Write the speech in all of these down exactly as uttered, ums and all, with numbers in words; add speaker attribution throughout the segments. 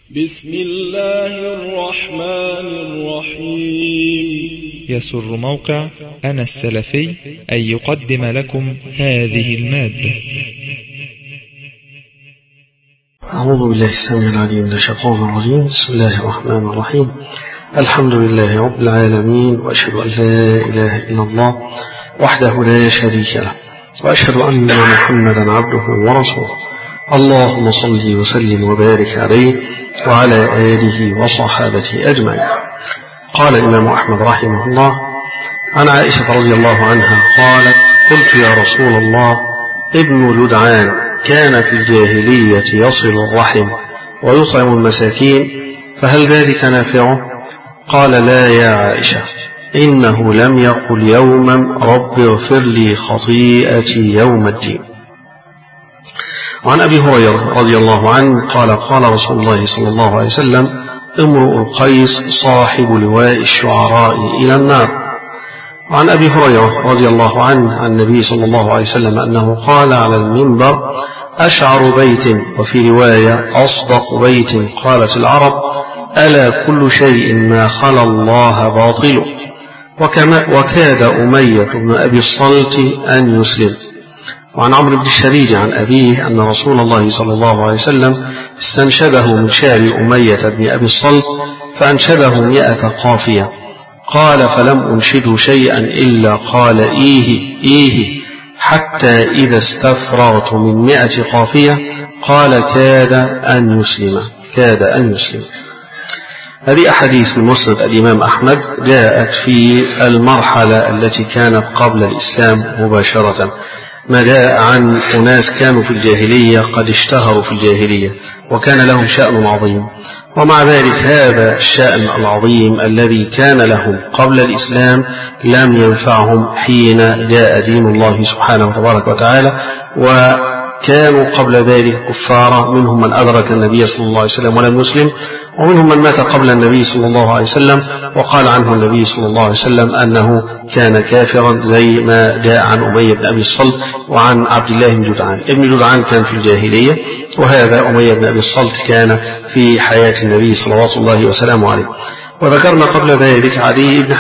Speaker 1: بسم الله الرحمن الرحيم.
Speaker 2: يسر موقع أنا السلفي أن يقدم لكم هذه المادة.
Speaker 3: أعوذ بالله السميع العليم من الشيطان الرجيم. بسم الله الرحمن الرحيم. الحمد لله رب العالمين، وأشهد أن لا إله إلا الله وحده لا شريك له، وأشهد أن محمدا عبده ورسوله. اللهم صل وسلم وبارك عليه وعلى آله وصحابته أجمعين. قال الإمام أحمد رحمه الله عن عائشة رضي الله عنها قالت: قلت يا رسول الله، ابن لدعان كان في الجاهلية يصل الرحم ويطعم المساكين، فهل ذلك نافعه؟ قال: لا يا عائشة، إنه لم يقل يوما رب اغفر لي خطيئتي يوم الدين. وعن أبي هريرة رضي الله عنه قال: قال رسول الله صلى الله عليه وسلم: امرؤ القيس صاحب لواء الشعراء إلى النار. وعن أبي هريرة رضي الله عنه عن النبي صلى الله عليه وسلم أنه قال على المنبر: أشعر بيت، وفي رواية أصدق بيت قالت العرب: ألا كل شيء ما خلا الله باطل. وكما وكاد أمية بن أبي الصلت أن يسلم. وعن عمرو بن الشريج عن أبيه أن رسول الله صلى الله عليه وسلم استنشده من شعر أمية بن أبي الصلت، فأنشده مئة قافية. قال: فلم أنشد شيئا إلا قال إيه إيه، حتى إذا استفرغت من مئة قافية قال: كاد أن يسلم كاد أن يسلم. هذه أحاديث من مسند الإمام أحمد جاءت في المرحلة التي كانت قبل الإسلام مباشرة، ما جاء عن أناس كانوا في الجاهلية قد اشتهروا في الجاهلية وكان لهم شأن عظيم، ومع ذلك هذا الشأن العظيم الذي كان لهم قبل الإسلام لم ينفعهم حين جاء دين الله سبحانه وتبارك وتعالى، وكانوا قبل ذلك كفارا، منهم من أدرك النبي صلى الله عليه وسلم ولم يسلم، ومنهم من مات قبل النبي صلى الله عليه وسلم وقال عنه النبي صلى الله عليه وسلم أنه كان كافرا، زي ما جاء عن أمية بن أبي الصلت وعن عبد الله بن جدعان. ابن جدعان كان في الجاهلية، وهذا أمية بن أبي الصلت كان في حياة النبي صلوات الله وسلامه عليه. وذكرنا قبل ذلك عدي بن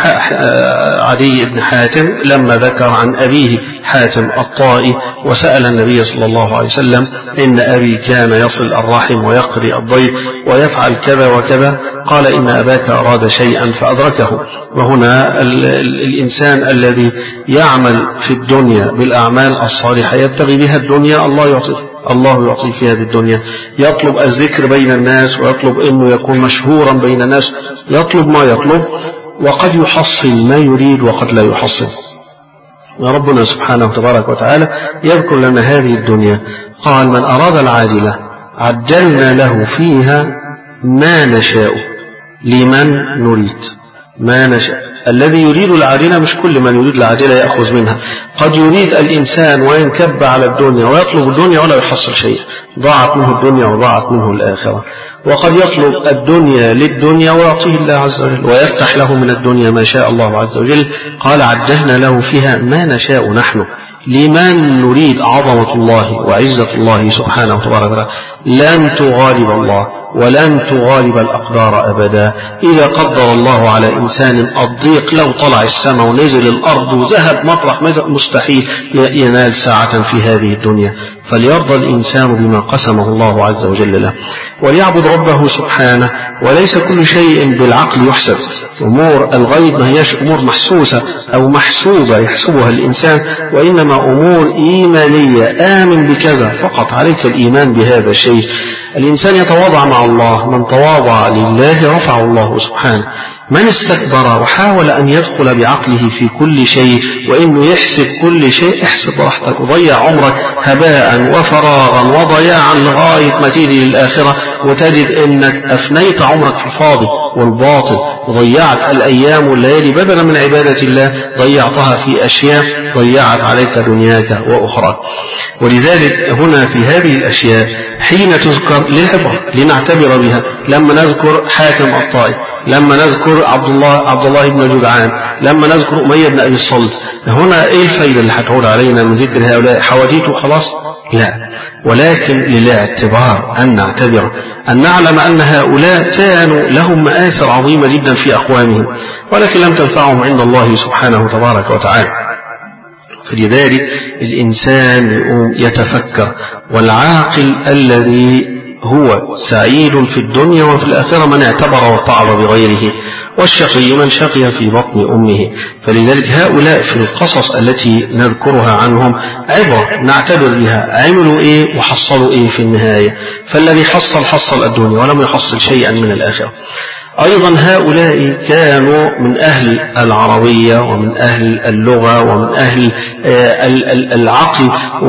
Speaker 3: عدي بن حاتم لما ذكر عن أبيه حاتم الطائي وسأل النبي صلى الله عليه وسلم: إن أبي كان يصل الرحم ويقري الضيف ويفعل كذا وكذا. قال: إن أباك أراد شيئا فأدركه. وهنا الإنسان الذي يعمل في الدنيا بالأعمال الصالحة يبتغي بها الدنيا، الله يعطيه الله يعطي في هذه الدنيا، يطلب الذكر بين الناس، ويطلب أنه يكون مشهورا بين الناس، يطلب ما يطلب، وقد يحصل ما يريد وقد لا يحصل. وربنا سبحانه وتبارك وتعالى يذكر لنا هذه الدنيا، قال: من أراد العاجلة عجلنا له فيها ما نشاء لمن نريد. ما نشاء. الذي يريد العاجلة مش كل من يريد العاجلة يأخذ منها، قد يريد الإنسان وينكب على الدنيا ويطلب الدنيا ولا يحصل شيء، ضاعت منه الدنيا وضاعت منه الآخرة. وقد يطلب الدنيا للدنيا ويعطيه الله عز وجل ويفتح له من الدنيا ما شاء الله عز وجل. قال: عجلنا له فيها ما نشاء نحن لمن نريد. عظمة الله وعزة الله سبحانه وتبارك وتعالى لن تغالب الله ولن تغالب الأقدار أبدا. إذا قدر الله على إنسان الضيق، لو طلع السماء ونزل الأرض وذهب مطرح مستحيل ينال ساعة في هذه الدنيا. فليرضى الإنسان بما قسمه الله عز وجل له، وليعبد ربه سبحانه. وليس كل شيء بالعقل يحسب. أمور الغيب ما هيش أمور محسوسة أو محسوبة يحسبها الإنسان، وإنما أمور إيمانية. آمن بكذا فقط، عليك الإيمان بهذا الشيء. الإنسان يتواضع مع الله، من تواضع لله رفعه الله سبحانه. من استكبر وحاول أن يدخل بعقله في كل شيء وإنه يحسب كل شيء، احسب براحتك وضيع عمرك هباء وفراغا وضياعا لغاية ما تيجي للآخرة وتجد أنك أفنيت عمرك في الفاضي والباطل، وضيعت الأيام والليالي بدلا من عبادة الله ضيعتها في أشياء ضيعت عليك دنياك وأخراك. ولذلك هنا في هذه الأشياء حين تذكر للعبرة لنعتبر بها. لما نذكر حاتم الطائي لما نذكر عبد الله عبد الله بن جدعان، لما نذكر أمية بن أبي الصلت، هنا إيه الفايدة اللي هتعود علينا من ذكر هؤلاء؟ حواديت وخلاص؟ لا، ولكن للاعتبار أن نعتبر أن نعلم أن هؤلاء كانوا لهم مآثر عظيمة جدا في أقوامهم، ولكن لم تنفعهم عند الله سبحانه تبارك وتعالى. فلذلك الإنسان يتفكر، والعاقل الذي هو سعيد في الدنيا وفي الآخرة من اعتبر واتعظ بغيره، والشقي من شقي في بطن أمه. فلذلك هؤلاء في القصص التي نذكرها عنهم عبرة نعتبر بها، عملوا إيه وحصلوا إيه في النهاية. فالذي حصل حصل الدنيا ولم يحصل شيئا من الآخرة. أيضا هؤلاء كانوا من أهل العربية ومن أهل اللغة ومن أهل العقل،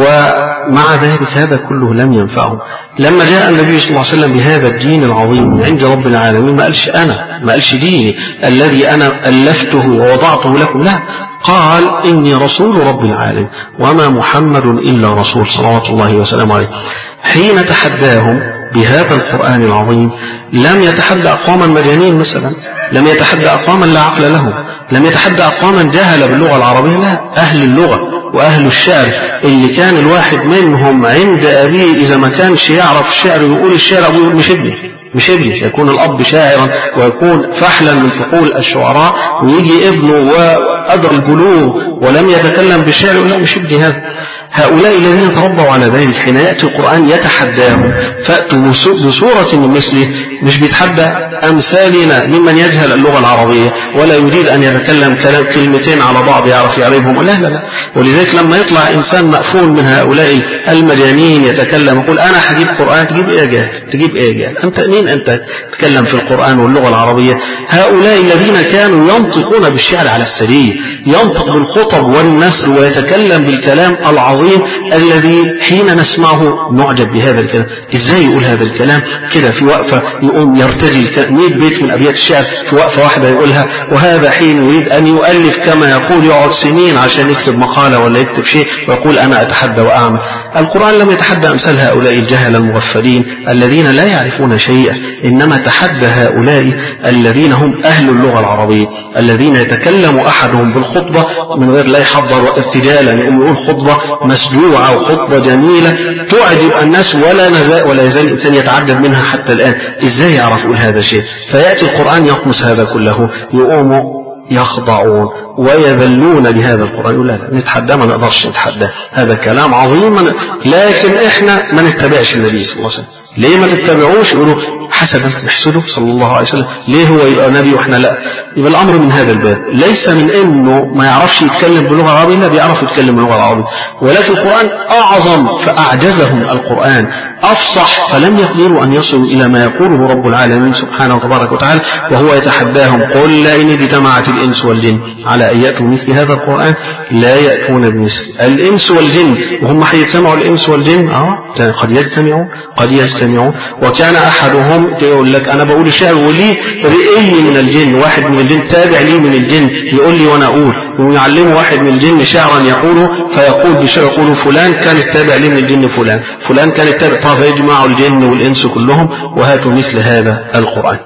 Speaker 3: ومع ذلك هذا كله لم ينفعهم. لما جاء النبي صلى الله عليه وسلم بهذا الدين العظيم من عند رب العالمين ما قالش أنا، ما قالش ديني الذي أنا ألفته ووضعته لكم، لا، قال إني رسول رب العالمين وما محمد إلا رسول صلوات الله وسلامه عليه. حين تحداهم بهذا القرآن العظيم لم يتحدى أقواما مجانين مثلا، لم يتحدى أقواما لا عقل لهم، لم يتحدى أقواما جهل باللغة العربية، لا، أهل اللغة وأهل الشعر اللي كان الواحد منهم عند أبيه إذا ما كانش يعرف الشعر ويقول الشعر أبوه يقول مش ابني مش ابني، يكون الأب شاعرا ويكون فحلا من فحول الشعراء، ويجي ابنه وأدرى البلوغ ولم يتكلم بالشعر يقول لا مش ابني هذا. هؤلاء الذين تربوا على ذلك حين يأتي القرآن يتحداهم، فأتوا بسورة من مثله، مش بيتحدى أمثالنا ممن يجهل اللغة العربية ولا يريد أن يتكلم كلمتين على بعض يعرف يعرفهم، لا لا لا. ولذلك لما يطلع إنسان مأفون من هؤلاء المجانين يتكلم يقول أنا هجيب قرآن، تجيب إيه جاهل؟ تجيب إيه جاهل؟ أنت مين أنت تتكلم في القرآن واللغة العربية؟ هؤلاء الذين كانوا ينطقون بالشعر على السرير، ينطق بالخطب والنثر ويتكلم بالكلام العظيم الذي حين نسمعه نعجب بهذا الكلام. ازاي يقول هذا الكلام كده في وقفة يقوم يرتجل مئة بيت من أبيات الشعر في وقفة واحدة يقولها، وهذا حين يريد أن يؤلف كما يقول يقعد سنين عشان يكتب مقالة ولا يكتب شيء ويقول أنا أتحدى وأعمل. القرآن لم يتحدى أمثال هؤلاء الجهل المغفلين الذين لا يعرفون شيئا، إنما تحدى هؤلاء الذين هم أهل اللغة العربية، الذين يتكلم أحدهم بالخطبة من غير لا يحضر ارتجالا، يقول خطبة مسجوعة وخطبة جميلة تعجب الناس ولا نزاء ولا يزال الإنسان يتعجب منها حتى الآن. إزاي يعرف يقول هذا الشيء؟ فيأتي القرآن يطمس هذا كله، يقوموا يخضعون ويذلون بهذا القرآن، يقول لا نتحدى ما نقدرش نتحدى، هذا كلام عظيم، لكن إحنا ما نتبعش النبي صلى الله عليه وسلم. ليه ما تتبعوش؟ يقولوا حسب نحسده صلى الله عليه وسلم، ليه هو يبقى نبي وإحنا لا؟ يبقى الأمر من هذا الباب، ليس من إنه ما يعرفش يتكلم باللغة العربية، لا بيعرف يتكلم باللغة العربية، ولكن القرآن أعظم فأعجزهم القرآن، أفصح فلم يقدروا أن يصلوا إلى ما يقوله رب العالمين سبحانه وتبارك وتعالى وهو يتحداهم قل لئن اجتمعت الإنس والجن على أن يأتوا مثل هذا القرآن لا يأتون بمثل. الإنس والجن وهم حيجتمعوا الإنس والجن آه قد يجتمعون قد يجتمعون وكان أحدهم يقول لك أنا بقول الشعر ولي رئي من الجن، واحد من الجن تابع لي من الجن يقول لي وأنا أقول، ويعلم واحد من الجن شعرا يقوله فيقول بشعر يقول فلان كان التابع لي من الجن فلان فلان كان التابع، طب يجمعوا الجن والإنس كلهم وهاتوا مثل هذا القرآن.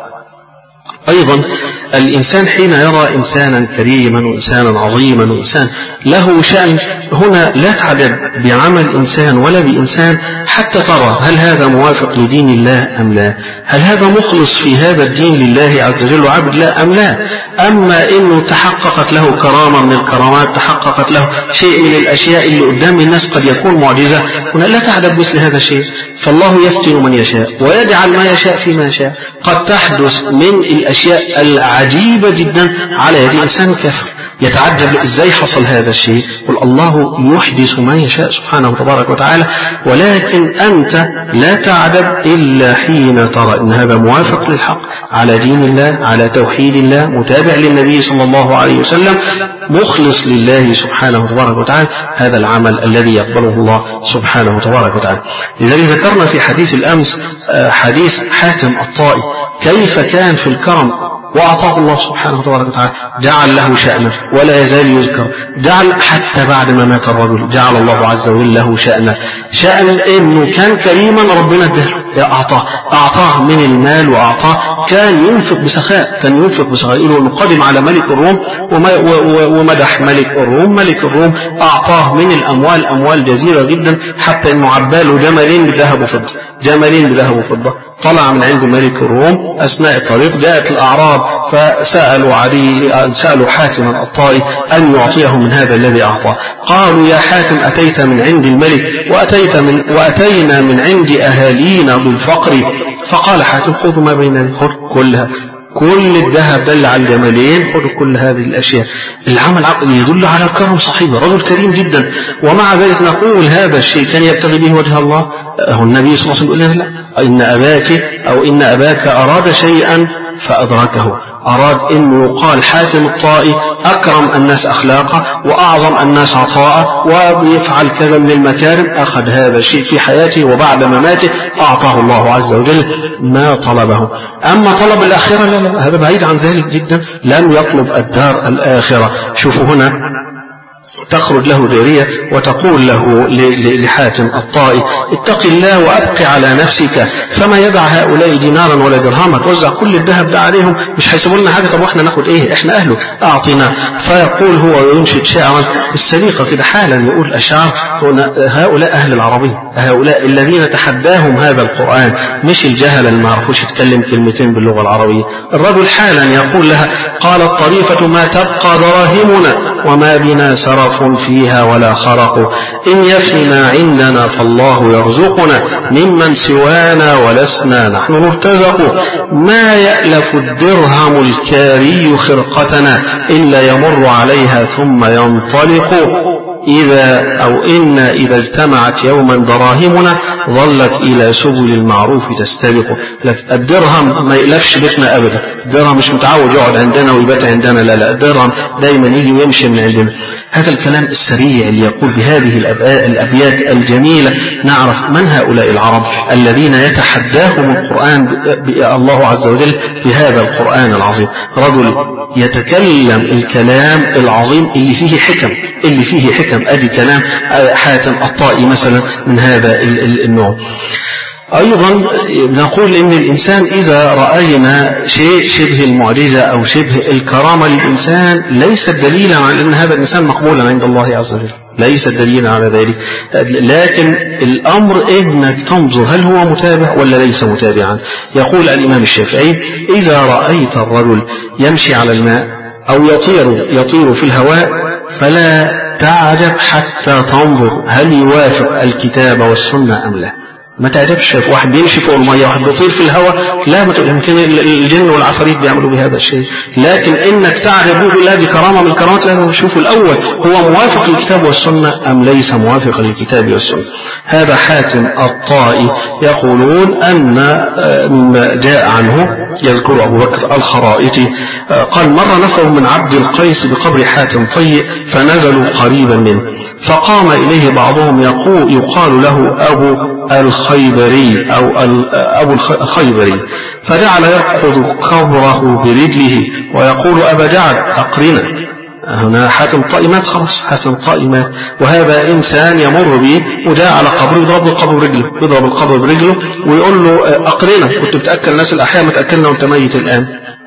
Speaker 3: أيضا الإنسان حين يرى إنسانا كريما وإنسانا عظيما وإنسان له شأن، هنا لا تعجب بعمل إنسان ولا بإنسان حتى ترى هل هذا موافق لدين الله أم لا، هل هذا مخلص في هذا الدين لله عز وجل وعبد لا أم لا. أما إنه تحققت له كرامة من الكرامات، تحققت له شيء من الأشياء اللي قدام الناس قد يكون معجزة، هنا لا تعجب مثل هذا الشيء. فالله يفتن من يشاء ويجعل ما يشاء فيما يشاء. قد تحدث من الأشياء العجيبة جدا على يد إنسان كافر يتعجب إزاي حصل هذا الشيء، قل الله يحدث ما يشاء سبحانه وتبارك وتعالى، ولكن أنت لا تعجب إلا حين ترى إن هذا موافق للحق على دين الله على توحيد الله متابع للنبي صلى الله عليه وسلم مخلص لله سبحانه وتبارك وتعالى هذا العمل الذي يقبله الله سبحانه وتبارك وتعالى. لذلك ذكرنا في حديث الأمس حديث حاتم الطائي كيف كان في الكرم وأعطاه الله سبحانه وتعالى، جعل له شأنا ولا يزال يذكر، جعل حتى بعد ما مات الرجل جعل الله عز وجل له شأنا، شأن إنه كان كريما ربنا اداله، أعطاه أعطاه من المال وأعطاه، كان ينفق بسخاء، كان ينفق بسخاء. إنه قدم على ملك الروم ومدح ملك الروم، ملك الروم أعطاه من الأموال أموال جزيرة جدا، حتى إنه عباله جملين بذهب وفضة، جملين بذهب وفضة. طلع من عند ملك الروم أثناء الطريق، جاءت الأعراب فسألوا عليه، سألوا حاتم الطائي أن يعطيه من هذا الذي أعطاه. قالوا يا حاتم أتيت من عند الملك وأتيت من وأتينا من عند أهالينا بالفقر. فقال حاتم خذوا ما بين يدي، خذ كلها، كل الذهب دل على الجمالين، خذوا كل هذه الأشياء. العمل يدل على كرم صاحبه، رجل كريم جدا. ومع ذلك نقول هذا الشيء كان يبتغي به وجه الله. هو النبي صلى الله عليه وسلم يقول لا، إن أباك أو إن أباك أراد شيئا فأدركه، أراد أن يقال حاتم الطائي أكرم الناس أخلاقا وأعظم الناس عطاء وبيفعل كذا من المكارم، أخذ هذا الشيء في حياته وبعد مماته أعطاه الله عز وجل ما طلبه. أما طلب الآخرة لا لا، هذا بعيد عن ذلك جدا، لم يطلب الدار الآخرة. شوفوا هنا تخرج له جارية وتقول له لحاتم الطائي اتق الله وأبق على نفسك، فما يدع هؤلاء دينارا ولا درهما، توزع كل الذهب ده عليهم، مش هيسيبوا لنا حاجة، طب واحنا ناخد ايه، احنا أهله، أعطينا. فيقول هو وينشد شعرا السليقة كده حالا، يقول أشعار هؤلاء أهل العربية، هؤلاء الذين تحداهم هذا القرآن، مش الجهل اللي ما عرفوش يتكلم كلمتين باللغة العربية. الرجل حالا يقول لها قال الطريفة ما تبقى دراهمنا وما بنا سرف فيها ولا خرق، إن يفن ما عندنا فالله يرزقنا ممن سوانا ولسنا نحن نرتزق، ما يألف الدرهم الكاري خرقتنا إلا يمر عليها ثم ينطلق، إذا أو إن إذا اجتمعت يوما دراهمنا ظلت إلى سبل المعروف تستبق. لك الدرهم ما يلفش بيتنا أبدا، الدرهم مش متعود يقعد عندنا ويبات عندنا، لا لا، الدرهم دايما يجي ويمشي من عندنا. هذا الكلام السريع اللي يقول بهذه الأبيات الجميلة نعرف من هؤلاء العرب الذين يتحداهم القرآن الله عز وجل بهذا القرآن العظيم. رجل يتكلم الكلام العظيم اللي فيه حكم، اللي فيه حكم. أدي كلام حاتم الطائي مثلا من هذا النوع. أيضا نقول إن الإنسان إذا رأينا شيء شبه المعجزة أو شبه الكرامة للإنسان ليس دليلا على أن هذا الإنسان مقبولا عند الله عز وجل، ليس دليلا على ذلك، لكن الأمر إنك تنظر هل هو متابع ولا ليس متابعا. يقول الإمام الشافعي إذا رأيت الرجل يمشي على الماء أو يطير يطير في الهواء فلا تعجب حتى تنظر هل يوافق الكتاب والسنة أم لا. ما تعجبش واحد بيمشي فوق المية واحد بيطير في الهواء، لا، يمكن الجن والعفاريت بيعملوا بهذا الشيء، لكن انك تعجب بالله دي كرامه من الكرامات لازم نشوف الاول هو موافق للكتاب والسنه ام ليس موافق للكتاب والسنه. هذا حاتم الطائي يقولون ان مما جاء عنه يذكر ابو بكر الخرائطي قال مر نفر من عبد القيس بقبر حاتم طيء فنزلوا قريبا منه، فقام اليه بعضهم يقول يقال له ابو الخيبري أو أبو الخيبري، فجعل يركض قبره برجله ويقول أبا جعل أقرنا. هنا حاتم الطائي مات، خلاص حاتم الطائي مات، وهذا إنسان يمر به وجاء على قبره يضرب القبر برجله، يضرب القبر برجله ويقول له أقرنا، كنت بتأكل الناس الأحياء ما تأكلنا وأنت ميت الآن.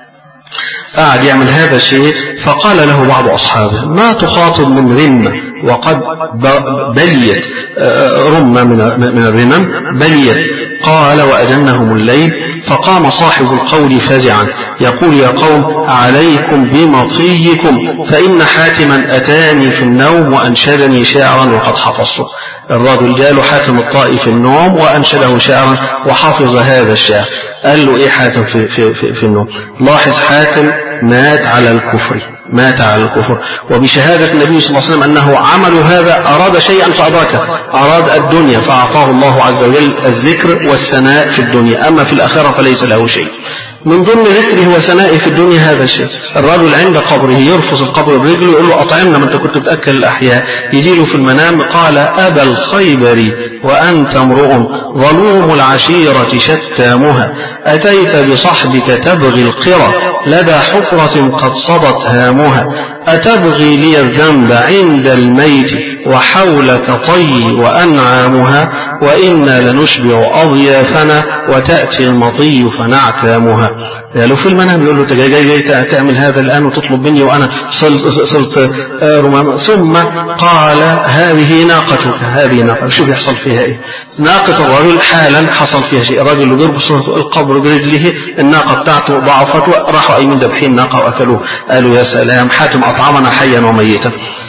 Speaker 3: قاعد يعمل هذا الشيء، فقال له بعض أصحابه ما تخاطب من رمة وقد بليت رمة من الرمم بليت. قال وأجنهم الليل، فقام صاحب القول فزعا يقول يا قوم عليكم بمطيكم فإن حاتما أتاني في النوم وأنشدني شعرا وقد حفظته. الرجل جاله حاتم الطائي في النوم وأنشده شعرا وحفظ هذا الشعر. قال له إيه حاتم في, في, في, في النوم؟ لاحظ حاتم مات على الكفر، مات على الكفر، وبشهادة النبي صلى الله عليه وسلم أنه عمل هذا أراد شيئا فأدركه، أراد الدنيا فأعطاه الله عز وجل الذكر والثناء في الدنيا، أما في الآخرة فليس له شيء. من ضمن ذكره وثنائه في الدنيا هذا الشيء. الرجل عند قبره يرفض القبر برجله يقول له أطعمنا ما أنت كنت بتأكل الأحياء. يجي له في المنام قال أبا الخيبر وأنت امرؤ ظلوم العشيرة شتامها أتيت بصحبك تبغي القرى لدى حفرة قد صدت هامها أتبغي لي الذنب عند الميت وحولك طي وأنعامها وإنا لنشبع أضيافنا وتأتي المطي فنعتامها. يعني في المنام يقول له جاي جاي جاي تعمل هذا الآن وتطلب مني وأنا صلت, صلت رمام. ثم قال هذه ناقتك هذه ناقة. شوف يحصل فيها إيه. ناقة الرجل حالا حصل فيها شيء. الرجل اللي ضرب صورة القبر برجله الناقة بتاعته ضعفت راحوا أي من ذبحين ناقة وأكلوه. قالوا يا سلام حاتم أطعمنا حيا وميتا.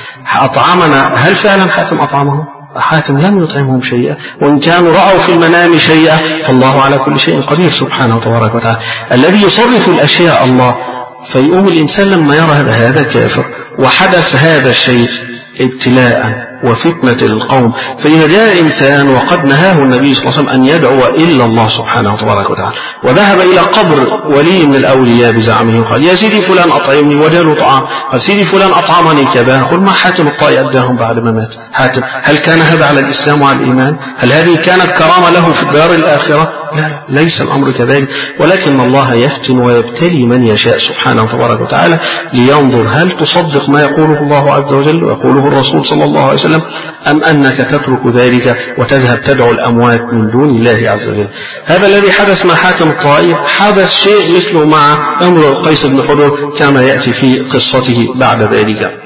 Speaker 3: أطعمنا هل فعلا حاتم أطعمهم؟ حاتم لم يطعمهم شيئا وإن كانوا رأوا في المنام شيئا فالله على كل شيء قدير سبحانه وتبارك وتعالى. الذي يصرف الأشياء الله. فيقوم الإنسان لما يرى هذا كافر وحدث هذا الشيء ابتلاء وفتنة للقوم فإذا جاء إنسان وقد نهاه النبي صلى الله عليه وسلم أن يدعو إلا الله سبحانه وتبارك وتعالى وذهب إلى قبر ولي من الأولياء بزعمه وقال يا سيدي فلان أطعمني وجاله طعام قال سيدي فلان أطعمني كذا. قل ما حاتم الطائي أداهم بعد ما مات حاتم. هل كان هذا على الإسلام وعلى الإيمان؟ هل هذه كانت كرامة له في الدار الآخرة؟ لا لا ليس الأمر كذلك ولكن الله يفتن ويبتلي من يشاء سبحانه وتبارك وتعالى لينظر هل تصدق ما يقوله الله عز وجل ويقوله الرسول صلى الله عليه وسلم أم أنك تترك ذلك وتذهب تدعو الأموات من دون الله عز وجل. هذا الذي حدث مع حاتم الطائي حدث شيء مثله مع امرؤ القيس بن حضر كما يأتي في قصته بعد ذلك.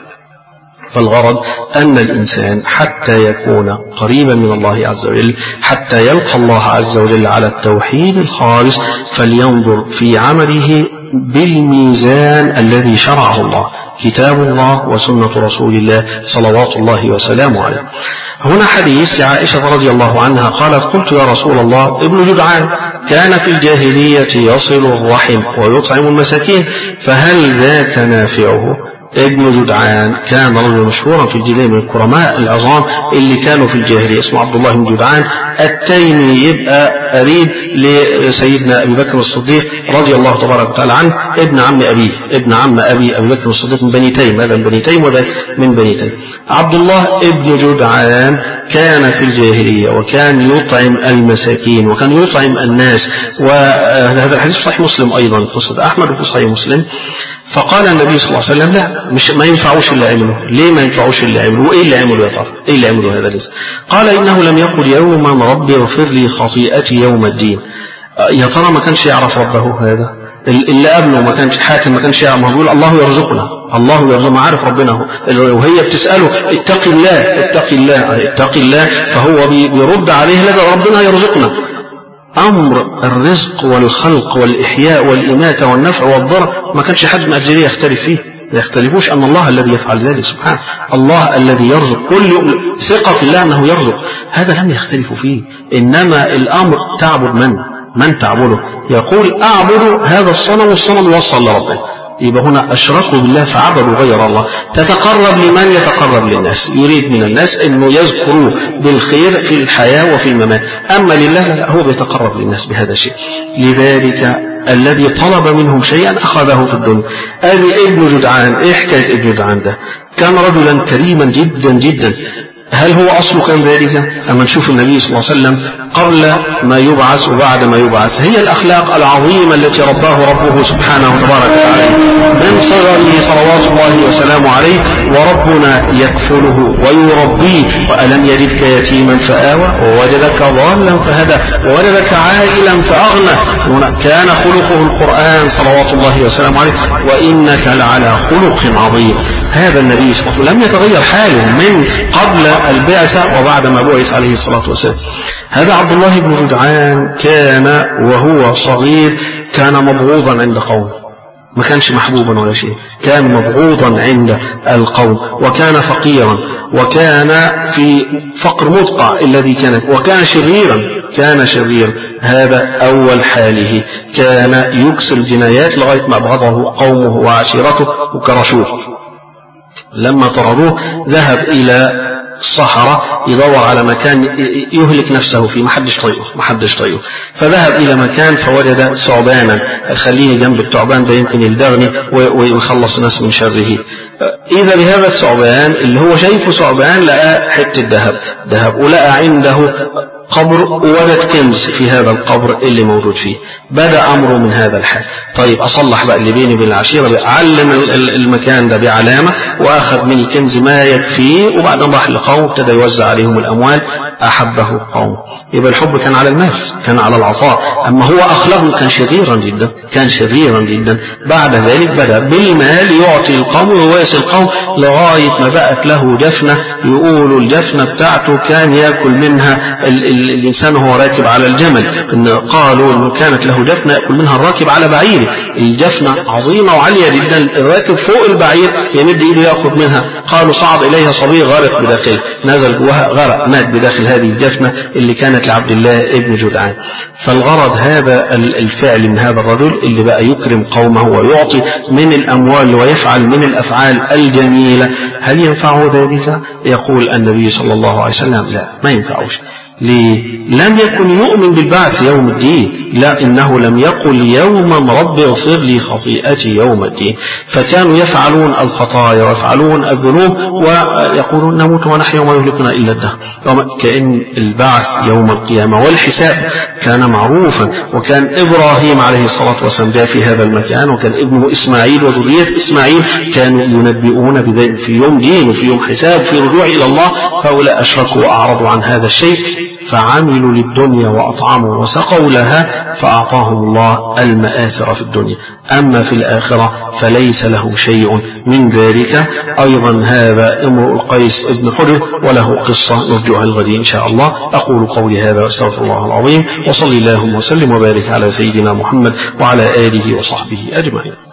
Speaker 3: فالغرض أن الإنسان حتى يكون قريبا من الله عز وجل حتى يلقى الله عز وجل على التوحيد الخالص فلينظر في عمله بالميزان الذي شرعه الله كتاب الله وسنة رسول الله صلوات الله وسلامه عليه. هنا حديث لعائشة رضي الله عنها قالت قلت يا رسول الله ابن جدعان كان في الجاهلية يصل الرحم ويطعم المساكين فهل ذاك نافعه؟ ابن جدعان كان رجل مشهورا في الجاهلية من الكرماء العظام اللي كانوا في الجاهلية اسمه عبد الله بن جدعان التيمي يبقى قريب لسيدنا أبي بكر الصديق رضي الله تبارك وتعالى عنه ابن عم أبيه ابن عم أبي أبي بكر الصديق من بني تيم هذا من بني تيم وذاك من بني تيم. عبد الله ابن جدعان كان في الجاهلية وكان يطعم المساكين وكان يطعم الناس وهذا الحديث صحيح مسلم أيضا قصة أحمد وفي صحيح مسلم. فقال النبي صلى الله عليه وسلم لا مش ما ينفعوش اللي عمله. ليه ما ينفعوش اللي عمله؟ وايه اللي عمله يا ترى؟ ايه اللي عمله هذا لسه؟ قال انه لم يقل يوما ربي اغفر لي خطيئتي يوم الدين. يا ترى ما كانش يعرف ربه هذا؟ اللي قبله ما كانش حاتم ما كانش يعرف. بيقول الله يرزقنا الله يرزقنا عارف ربنا وهي بتساله اتق الله اتق الله اتق الله فهو بيرد عليه لا ربنا يرزقنا. أمر الرزق والخلق والإحياء والإماتة والنفع والضر ما كانش حد من الجاهلية يختلف فيه. لا يختلفوش أن الله الذي يفعل ذلك سبحانه الله الذي يرزق كل ثقة في الله أنه يرزق هذا لم يختلفوا فيه. إنما الأمر تعبد من من تعبده. يقول أعبد هذا الصنم والصنم يوصل لربه يبقى هنا أشركوا بالله فعبدوا غير الله. تتقرب لمن يتقرب للناس يريد من الناس أنه يذكروا بالخير في الحياة وفي الممات. أما لله لا هو بيتقرب للناس بهذا الشيء. لذلك الذي طلب منهم شيئا أخذه في الدنيا. هذه ابن جدعان إيه حكاية ابن جدعان ده؟ كان رجلا كريما جدا جدا. هل هو أصله كان ذلك؟ أما نشوف النبي صلى الله عليه وسلم قبل ما يبعث وبعد ما يبعث هي الأخلاق العظيمة التي رباه ربه سبحانه وتبارك وتعالى من صغره صلوات الله وسلامه عليه وربنا يكفله ويربيه. وألم يجدك يتيما فآوى ووجدك ضالا فهدى ووجدك عائلا فأغنى. كان خلقه القرآن صلوات الله وسلامه عليه وإنك لعلى خلق عظيم. هذا النبي صلى الله عليه وسلم لم يتغير حاله من قبل البعثة وبعد ما بعث عليه الصلاة والسلام. هذا عبد الله بن جدعان كان وهو صغير كان مبغوضا عند قومه ما كانش محبوبا ولا شيء. كان مبغوضا عند القوم وكان فقيرا وكان في فقر مدقع الذي كان وكان شريرا كان شرير. هذا أول حاله كان يكسر الجنايات لغاية ما أبغضه قومه وعشيرته وكرشوه. لما طردوه ذهب إلى الصحراء يدور على مكان يهلك نفسه فيه، ما حدش طيقه ما حدش طيقه فذهب إلى مكان فوجد ثعبانا، خليه جنب الثعبان ده يمكن يلدغني ويخلص الناس من شره. إذا بهذا الثعبان اللي هو شايفه ثعبان لقى حتة ذهب ذهب ولقى عنده قبر ووجد كنز في هذا القبر اللي موجود فيه. بدأ أمره من هذا الحال. طيب أصلح بقى اللي بيني وبين العشيرة، علم المكان ده بعلامة وأخذ من الكنز ما يكفيه، وبعدين راح لقوم ابتدى يوزع عليهم الأموال. أحبه قوم. يبقى الحب كان على المال، كان على العطاء. أما هو أخلاقه كان شريرا جدا كان شريرا جدا بعد ذلك بدأ بالمال يعطي القوم ويواسي القوم لغاية ما بقت له جفنة. يقولوا الجفنة بتاعته كان يأكل منها ال ال الإنسان وهو راكب على الجمل. إن قالوا إنه كانت له جفنة يأكل منها الراكب على بعيره. الجفنة عظيمة وعالية جدا، الراكب فوق البعير يمد إيده يأخذ منها. قالوا صعد إليها صبي غرق بداخله، نزل جواها غرق مات بداخل هذه الجفنة اللي كانت لعبد الله ابن جدعان. فالغرض هذا الفعل من هذا الرجل اللي بقى يكرم قومه ويعطي من الأموال ويفعل من الأفعال الجميلة. هل ينفعه ذلك؟ يقول النبي صلى الله عليه وسلم لا، ما ينفعوش. ليه؟ لم يكن يؤمن بالبعث يوم الدين، لا إنه لم يقل يوما رب اغفر لي خطيئتي يوم الدين. فكانوا يفعلون الخطايا ويفعلون الذنوب ويقولون نموت ونحيا وما يهلكنا إلا الدهر، كأن البعث يوم القيامة والحساب كان معروفا. وكان إبراهيم عليه الصلاة والسلام جاء في هذا المكان، وكان ابنه إسماعيل وذرية إسماعيل كانوا ينبئون بذلك في يوم دين وفي يوم حساب في رجوع إلى الله. فأولئك أشركوا وأعرضوا عن هذا الشيء فعملوا للدنيا وأطعموا وسقوا لها فأعطاهم الله المآثر في الدنيا. أما في الآخرة فليس له شيء من ذلك. أيضا هذا امرؤ القيس ابن حجر وله قصة نرجوها الغد إن شاء الله. أقول قولي هذا واستغفر الله العظيم، وصلي اللهم وسلم وبارك على سيدنا محمد وعلى آله وصحبه أجمعين.